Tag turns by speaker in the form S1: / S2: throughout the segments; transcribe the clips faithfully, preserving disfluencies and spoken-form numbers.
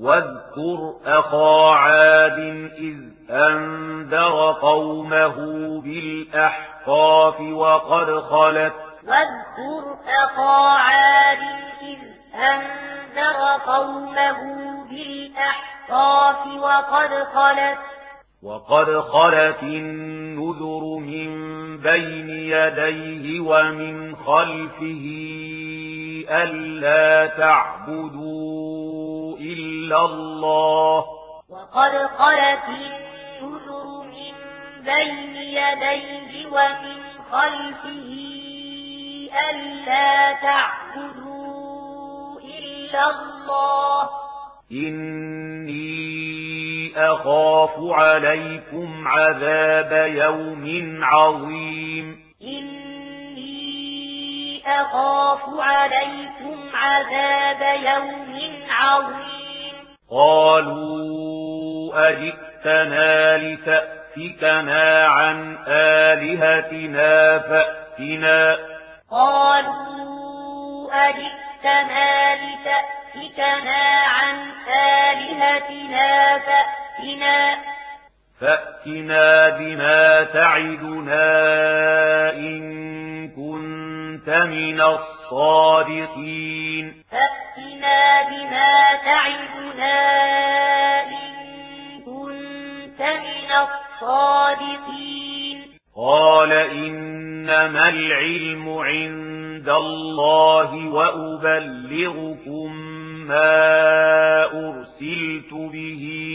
S1: واذكر أخا عاد إذ أنذر قومه بالأحقاف وقد خلت
S2: واذكر أخا عاد إذ أنذر قومه بالأحقاف وقد خلت
S1: وقد خلت النذر من بين يديه ومن خلفه ألا تعبدوا إلا الله
S2: وقد خلت النذر من بين يديه ومن خلفه ألا تعبدوا إلا الله
S1: إني أخاف عليكم عذاب يوم عظيم
S2: إني أخاف عليكم عذاب يوم عظيم
S1: قالوا أجئتنا لتأفكنا عن آلهتنا فأتنا
S2: قالوا أجئتنا لتأفكنا عن آلهتنا فأتنا
S1: فأتنا بما تعدنا إن كنت من الصادقين
S2: فأتنا بما تعدنا إن كنت من الصادقين
S1: قال إنما العلم عند الله وأبلغكم ما أرسلت به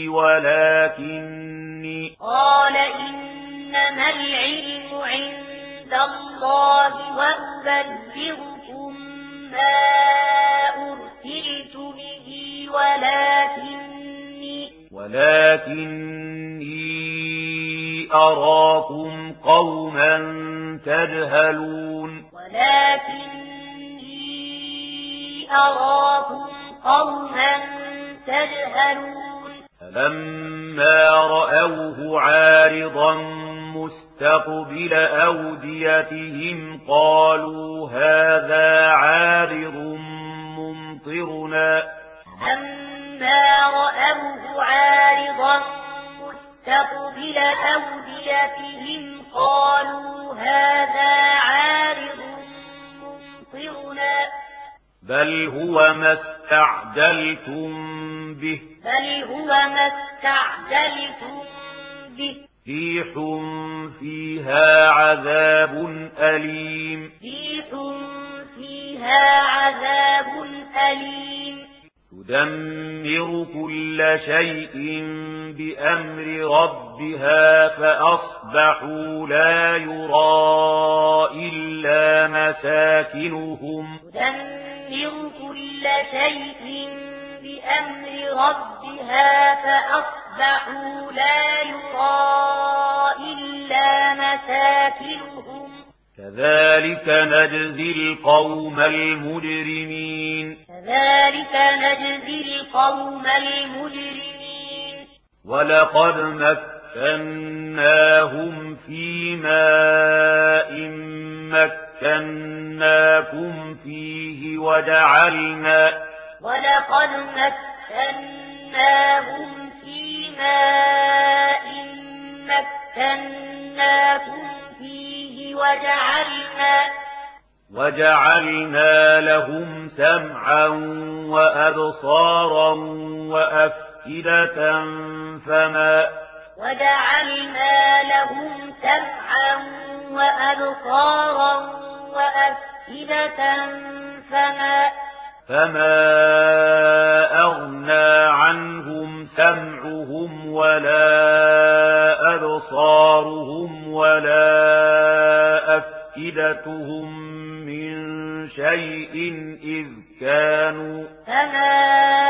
S1: ولكني
S2: قال إنما العلم عند الله وأبلغكم ما أرسلت به ولكني
S1: ولكني أراكم قوما تجهلون
S2: ولكني أراكم قوما تجهلون
S1: فلما رأوه عارضا مستقبل أوديتهم قالوا هذا عارض ممطرنا
S2: فلما رأوه عارضا مستقبل أوديتهم قالوا هذا عارض ممطرنا
S1: بل هو ما استعجلتم به
S2: بل هو ما استعجلتم به
S1: ريح فيها عذاب أليم
S2: ريح فيها عذاب أليم
S1: تدمر كل شيء بأمر ربها فأصبحوا لا يرى إلا مساكنهم
S2: تدمر كل شيء بأمر ربها فأصبحوا لا يرى إلا مساكنهم
S1: كذلك نجزي القوم المجرمين
S2: كذلك نجزي القوم المجرمين
S1: ولقد مكناهم في ماء مكناكم فيه وجعلنا
S2: ولقد مكناهم في ماء مكناكم فيه وجعلنا
S1: وجعلنا لهم سمعا وأبصارا وأفئدة فما
S2: وجعلنا لهم سمعا وأبصارا وأفئدة فما
S1: فما أغنى عنهم سمعهم ولا أبصارهم ولا أفئدتهم من شيء إذ كانوا
S2: فما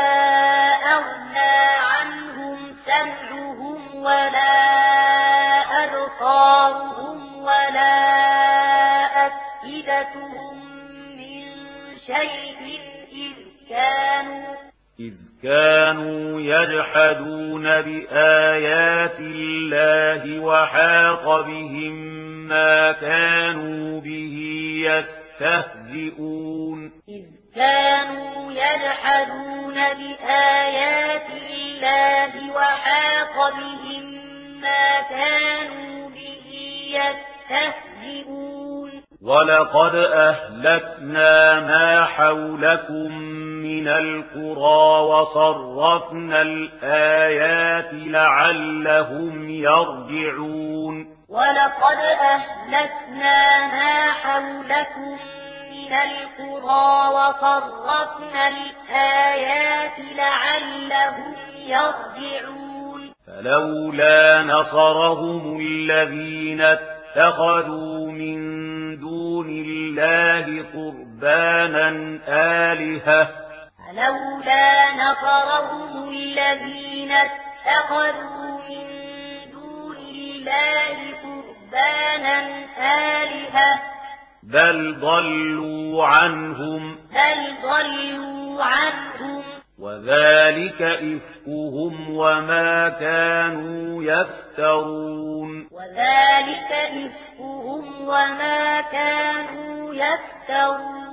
S2: أغنى عنهم سمعهم ولا أبصارهم ولا أفئدتهم من شيء إذ كانوا
S1: إذ كانوا يجحدون بآيات الله وحاق بهم ما كانوا به يستهزئون
S2: إذ كانوا يجحدون بآيات الله وحاق بهم ما كانوا به يستهزئون
S1: ولقد أهلكنا ما حولكم من القرى وصرفنا الآيات لعلهم يرجعون
S2: ولقد أهلكنا ما حولكم من القرى وصرفنا الآيات لعلهم يرجعون
S1: فلولا نصرهم الذين اتخذوا من دون الله قربانا آلهة
S2: فلولا نصرهم الذين اتخذوا من دون الله قربانا آلهة
S1: بل ضلوا عنهم
S2: بل ضلوا عنهم
S1: وذلك إفكهم وما كانوا يفترون
S2: وذلك إفكهم وما كانوا يفترون